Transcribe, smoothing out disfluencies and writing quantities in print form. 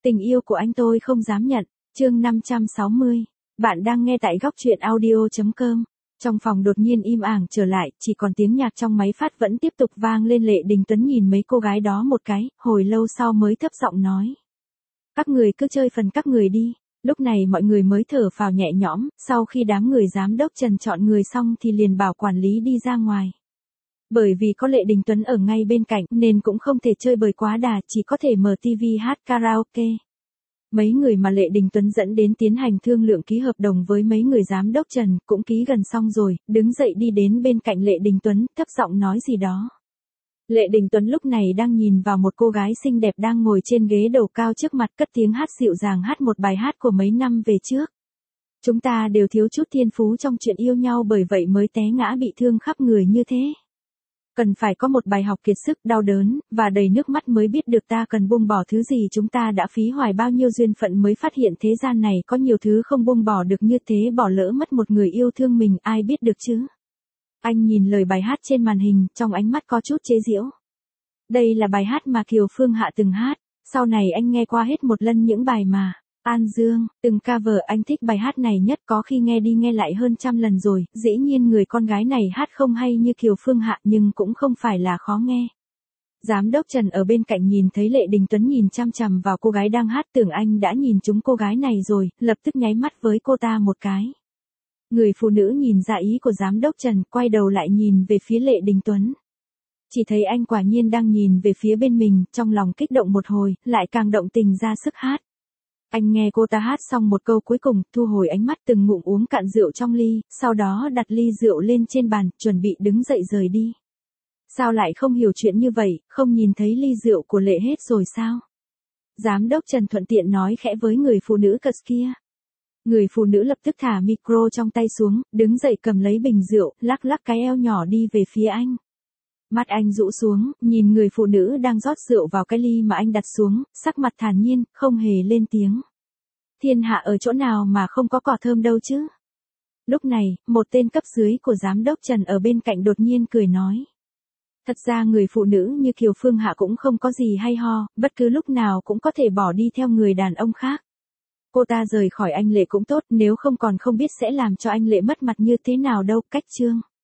Tình yêu của anh tôi không dám nhận. Chương 560. Bạn đang nghe tại góc truyện audio.com. Trong phòng đột nhiên im ảng trở lại, chỉ còn tiếng nhạc trong máy phát vẫn tiếp tục vang lên. Lệ Đình Tuấn nhìn mấy cô gái đó một cái, hồi lâu sau mới thấp giọng nói. Các người cứ chơi phần các người đi. Lúc này mọi người mới thở phào nhẹ nhõm, sau khi đám người giám đốc Trần chọn người xong thì liền bảo quản lý đi ra ngoài. Bởi vì có Lệ Đình Tuấn ở ngay bên cạnh nên cũng không thể chơi bời quá đà, chỉ có thể mở tivi hát karaoke. Mấy người mà Lệ Đình Tuấn dẫn đến tiến hành thương lượng ký hợp đồng với mấy người giám đốc Trần cũng ký gần xong rồi, đứng dậy đi đến bên cạnh Lệ Đình Tuấn, thấp giọng nói gì đó. Lệ Đình Tuấn lúc này đang nhìn vào một cô gái xinh đẹp đang ngồi trên ghế đầu cao trước mặt, cất tiếng hát dịu dàng, hát một bài hát của mấy năm về trước. Chúng ta đều thiếu chút thiên phú trong chuyện yêu nhau, bởi vậy mới té ngã bị thương khắp người như thế. Cần phải có một bài học kiệt sức, đau đớn, và đầy nước mắt mới biết được ta cần buông bỏ thứ gì. Chúng ta đã phí hoài bao nhiêu duyên phận mới phát hiện thế gian này có nhiều thứ không buông bỏ được như thế, bỏ lỡ mất một người yêu thương mình, ai biết được chứ. Anh nhìn lời bài hát trên màn hình, trong ánh mắt có chút chế giễu. Đây là bài hát mà Kiều Phương Hạ từng hát, sau này anh nghe qua hết một lần những bài mà An Dương từng cover. Anh thích bài hát này nhất, có khi nghe đi nghe lại hơn 100 lần rồi. Dĩ nhiên người con gái này hát không hay như Kiều Phương Hạ nhưng cũng không phải là khó nghe. Giám đốc Trần ở bên cạnh nhìn thấy Lệ Đình Tuấn nhìn chăm chằm vào cô gái đang hát, tưởng anh đã nhìn trúng cô gái này rồi, lập tức nháy mắt với cô ta một cái. Người phụ nữ nhìn ra ý của giám đốc Trần, quay đầu lại nhìn về phía Lệ Đình Tuấn. Chỉ thấy anh quả nhiên đang nhìn về phía bên mình, trong lòng kích động một hồi, lại càng động tình ra sức hát. Anh nghe cô ta hát xong một câu cuối cùng, thu hồi ánh mắt, từng ngụm uống cạn rượu trong ly, sau đó đặt ly rượu lên trên bàn, chuẩn bị đứng dậy rời đi. Sao lại không hiểu chuyện như vậy, không nhìn thấy ly rượu của Lệ hết rồi sao? Giám đốc Trần thuận tiện nói khẽ với người phụ nữ cợt kia. Người phụ nữ lập tức thả micro trong tay xuống, đứng dậy cầm lấy bình rượu, lắc lắc cái eo nhỏ đi về phía anh. Mắt anh rũ xuống, nhìn người phụ nữ đang rót rượu vào cái ly mà anh đặt xuống, sắc mặt thản nhiên, không hề lên tiếng. Thiên hạ ở chỗ nào mà không có cỏ thơm đâu chứ? Lúc này, một tên cấp dưới của giám đốc Trần ở bên cạnh đột nhiên cười nói. Thật ra người phụ nữ như Kiều Phương Hạ cũng không có gì hay ho, bất cứ lúc nào cũng có thể bỏ đi theo người đàn ông khác. Cô ta rời khỏi anh Lệ cũng tốt, nếu không còn không biết sẽ làm cho anh Lệ mất mặt như thế nào đâu. Cách chương